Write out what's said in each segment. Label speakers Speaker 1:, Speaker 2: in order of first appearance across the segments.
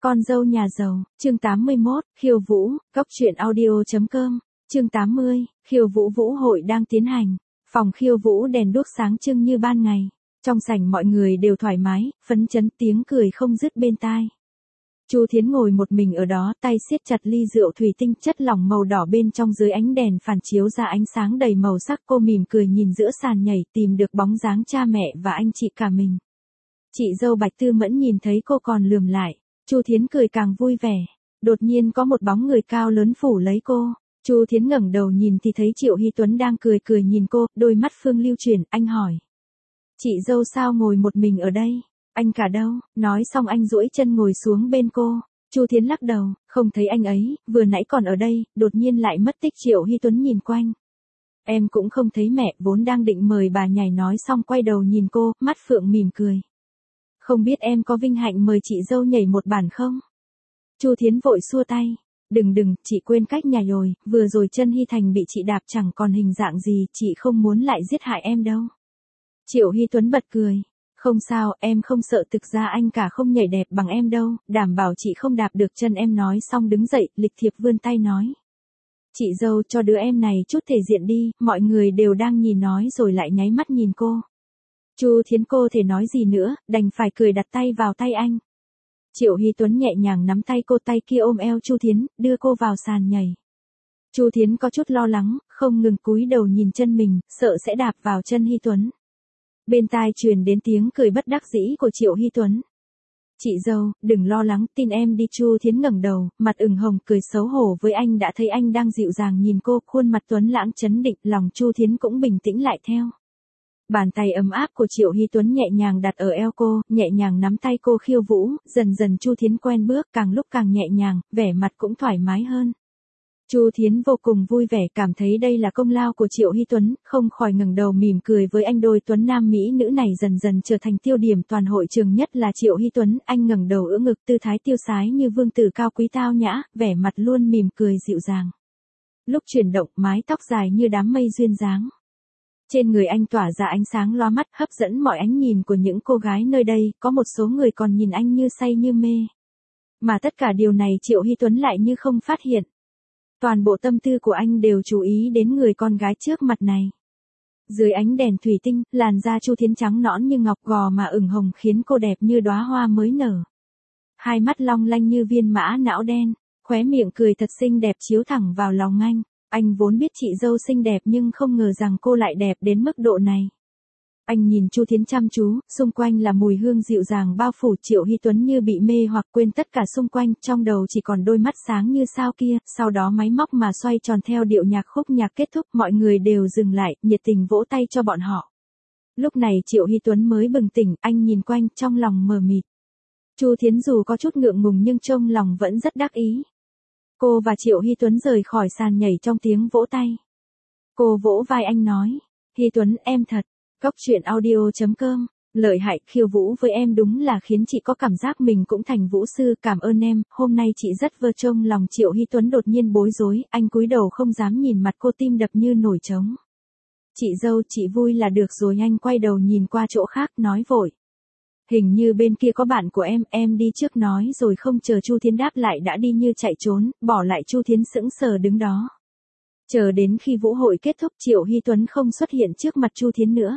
Speaker 1: Con dâu nhà giàu, chương 81, khiêu vũ, góc truyện audio.com, chương 80, khiêu vũ vũ hội đang tiến hành. Phòng khiêu vũ đèn đuốc sáng trưng như ban ngày. Trong sảnh mọi người đều thoải mái, phấn chấn, tiếng cười không dứt bên tai. Chu Thiến ngồi một mình ở đó, tay siết chặt ly rượu thủy tinh, chất lỏng màu đỏ bên trong dưới ánh đèn phản chiếu ra ánh sáng đầy màu sắc. Cô mỉm cười nhìn giữa sàn nhảy, tìm được bóng dáng cha mẹ và anh chị cả mình. Chị dâu Bạch Tư Mẫn nhìn thấy cô còn lườm lại. Chu Thiến cười càng vui vẻ. Đột nhiên có một bóng người cao lớn phủ lấy cô. Chu Thiến ngẩng đầu nhìn thì thấy Triệu Hy Tuấn đang cười cười nhìn cô, đôi mắt phương lưu chuyển. Anh hỏi: chị dâu sao ngồi một mình ở đây? Anh cả đâu? Nói xong anh duỗi chân ngồi xuống bên cô. Chu Thiến lắc đầu, không thấy anh ấy, vừa nãy còn ở đây, đột nhiên lại mất tích. Triệu Hy Tuấn nhìn quanh. Em cũng không thấy mẹ, vốn đang định mời bà nhảy. Nói xong quay đầu nhìn cô, mắt phượng mỉm cười. Không biết em có vinh hạnh mời chị dâu nhảy một bản không? Chu Thiến vội xua tay. Đừng, chị quên cách nhảy rồi, vừa rồi chân Hy Thành bị chị đạp chẳng còn hình dạng gì, chị không muốn lại giết hại em đâu. Triệu Hy Tuấn bật cười. Không sao, em không sợ, thực ra anh cả không nhảy đẹp bằng em đâu, đảm bảo chị không đạp được chân em. Nói xong đứng dậy, lịch thiệp vươn tay nói: chị dâu cho đứa em này chút thể diện đi, mọi người đều đang nhìn. Nói rồi lại nháy mắt nhìn cô. Chu Thiến cô thể nói gì nữa, đành phải cười đặt tay vào tay anh. Triệu Hy Tuấn nhẹ nhàng nắm tay cô, tay kia ôm eo Chu Thiến, đưa cô vào sàn nhảy. Chu Thiến có chút lo lắng, không ngừng cúi đầu nhìn chân mình, sợ sẽ đạp vào chân Hy Tuấn. Bên tai truyền đến tiếng cười bất đắc dĩ của Triệu Hy Tuấn. Chị dâu, đừng lo lắng, tin em đi. Chu Thiến ngẩng đầu, mặt ửng hồng, cười xấu hổ với anh. Đã thấy anh đang dịu dàng nhìn cô, khuôn mặt tuấn lãng trấn định, lòng Chu Thiến cũng bình tĩnh lại theo. Bàn tay ấm áp của Triệu Hy Tuấn nhẹ nhàng đặt ở eo cô, nhẹ nhàng nắm tay cô khiêu vũ, dần dần Chu Thiến quen bước, càng lúc càng nhẹ nhàng, vẻ mặt cũng thoải mái hơn. Chu Thiến vô cùng vui vẻ, cảm thấy đây là công lao của Triệu Hy Tuấn, không khỏi ngẩng đầu mỉm cười với anh. Đôi tuấn nam mỹ nữ này dần dần trở thành tiêu điểm toàn hội trường, nhất là Triệu Hy Tuấn. Anh ngẩng đầu ưỡn ngực, tư thái tiêu sái như vương tử cao quý tao nhã, vẻ mặt luôn mỉm cười dịu dàng. Lúc chuyển động, mái tóc dài như đám mây duyên dáng. Trên người anh tỏa ra ánh sáng loa mắt, hấp dẫn mọi ánh nhìn của những cô gái nơi đây. Có một số người còn nhìn anh như say như mê. Mà tất cả điều này Triệu Hy Tuấn lại như không phát hiện. Toàn bộ tâm tư của anh đều chú ý đến người con gái trước mặt này. Dưới ánh đèn thủy tinh, làn da Chu Thiến trắng nõn như ngọc, gò mà ửng hồng khiến cô đẹp như đóa hoa mới nở. Hai mắt long lanh như viên mã não đen, khóe miệng cười thật xinh đẹp chiếu thẳng vào lòng anh. Anh vốn biết chị dâu xinh đẹp nhưng không ngờ rằng cô lại đẹp đến mức độ này. Anh nhìn Chu Thiến chăm chú, xung quanh là mùi hương dịu dàng bao phủ. Triệu Hy Tuấn như bị mê hoặc, quên tất cả xung quanh, trong đầu chỉ còn đôi mắt sáng như sao kia. Sau đó máy móc mà xoay tròn theo điệu nhạc. Khúc nhạc kết thúc, mọi người đều dừng lại, nhiệt tình vỗ tay cho bọn họ. Lúc này Triệu Hy Tuấn mới bừng tỉnh, anh nhìn quanh, trong lòng mờ mịt. Chu Thiến dù có chút ngượng ngùng nhưng trong lòng vẫn rất đắc ý. Cô và Triệu Hy Tuấn rời khỏi sàn nhảy trong tiếng vỗ tay. Cô vỗ vai anh nói: Hy Tuấn, em thật. Góc truyện audio.com, lợi hại, khiêu vũ với em đúng là khiến chị có cảm giác mình cũng thành vũ sư. Cảm ơn em, hôm nay chị rất vơ trông. Lòng Triệu Hy Tuấn đột nhiên bối rối, anh cúi đầu không dám nhìn mặt cô, tim đập như nổi trống. Chị dâu, chị vui là được rồi. Anh quay đầu nhìn qua chỗ khác, nói vội: hình như bên kia có bạn của em đi trước. Nói rồi không chờ Chu Thiến đáp lại đã đi như chạy trốn, bỏ lại Chu Thiến sững sờ đứng đó. Chờ đến khi vũ hội kết thúc, Triệu Hy Tuấn không xuất hiện trước mặt Chu Thiến nữa.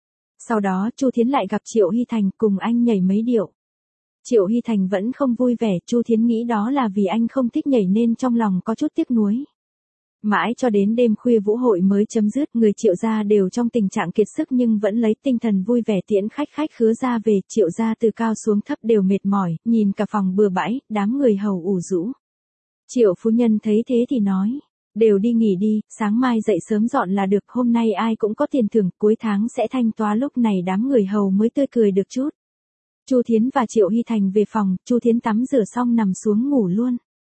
Speaker 1: Sau đó Chu Thiến lại gặp Triệu Hy Thành, cùng anh nhảy mấy điệu. Triệu Hy Thành vẫn không vui vẻ, Chu Thiến nghĩ đó là vì anh không thích nhảy nên trong lòng có chút tiếc nuối. Mãi cho đến đêm khuya vũ hội mới chấm dứt, người Triệu gia đều trong tình trạng kiệt sức nhưng vẫn lấy tinh thần vui vẻ tiễn khách khứa gia về. Triệu gia từ cao xuống thấp đều mệt mỏi, nhìn cả phòng bừa bãi, đám người hầu ủ rũ. Triệu phu nhân thấy thế thì nói: đều đi nghỉ đi, sáng mai dậy sớm dọn là được, hôm nay ai cũng có tiền thưởng, cuối tháng sẽ thanh toán. Lúc này đám người hầu mới tươi cười được chút. Chu Thiến và Triệu Hy Thành về phòng, Chu Thiến tắm rửa xong nằm xuống ngủ luôn.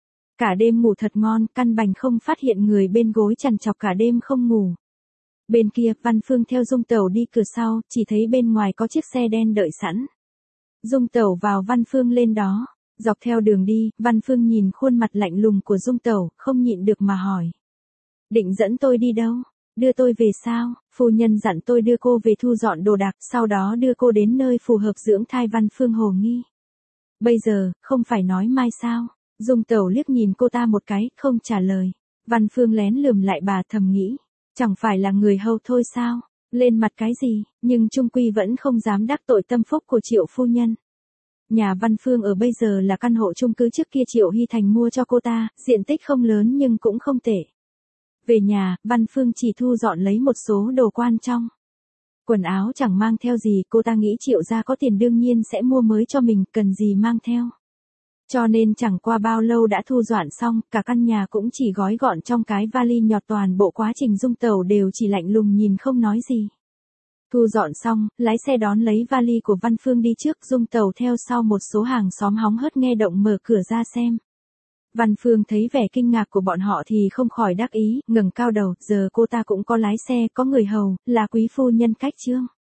Speaker 1: Cả đêm ngủ thật ngon, căn bành không phát hiện người bên gối trằn trọc cả đêm không ngủ. Bên kia, Văn Phương theo Dung Tẩu đi cửa sau, chỉ thấy bên ngoài có chiếc xe đen đợi sẵn. Dung Tẩu vào, Văn Phương lên đó. Dọc theo đường đi, Văn Phương nhìn khuôn mặt lạnh lùng của Dung Tẩu, không nhịn được mà hỏi: định dẫn tôi đi đâu? Đưa tôi về sao? Phu nhân dặn tôi đưa cô về thu dọn đồ đạc, sau đó đưa cô đến nơi phù hợp dưỡng thai. Văn Phương hồ nghi. Bây giờ, không phải nói mai sao? Dung Tẩu liếc nhìn cô ta một cái, không trả lời. Văn Phương lén lườm lại bà thầm nghĩ. Chẳng phải là người hầu thôi sao? Lên mặt cái gì, nhưng trung quy vẫn không dám đắc tội tâm phúc của Triệu phu nhân. Nhà Văn Phương ở bây giờ là căn hộ chung cư trước kia Triệu Hy Thành mua cho cô ta, diện tích không lớn nhưng cũng không tệ. Về nhà, Văn Phương chỉ thu dọn lấy một số đồ quan trọng. Quần áo chẳng mang theo gì, cô ta nghĩ Triệu gia có tiền đương nhiên sẽ mua mới cho mình, cần gì mang theo. Cho nên chẳng qua bao lâu đã thu dọn xong, cả căn nhà cũng chỉ gói gọn trong cái vali nhọt, toàn bộ quá trình Dung Tẩu đều chỉ lạnh lùng nhìn không nói gì. Thu dọn xong, lái xe đón lấy vali của Văn Phương đi trước, Dung Tẩu theo sau, một số hàng xóm hóng hớt nghe động mở cửa ra xem. Văn Phương thấy vẻ kinh ngạc của bọn họ thì không khỏi đắc ý, ngẩng cao đầu, giờ cô ta cũng có lái xe, có người hầu, là quý phu nhân khách trương.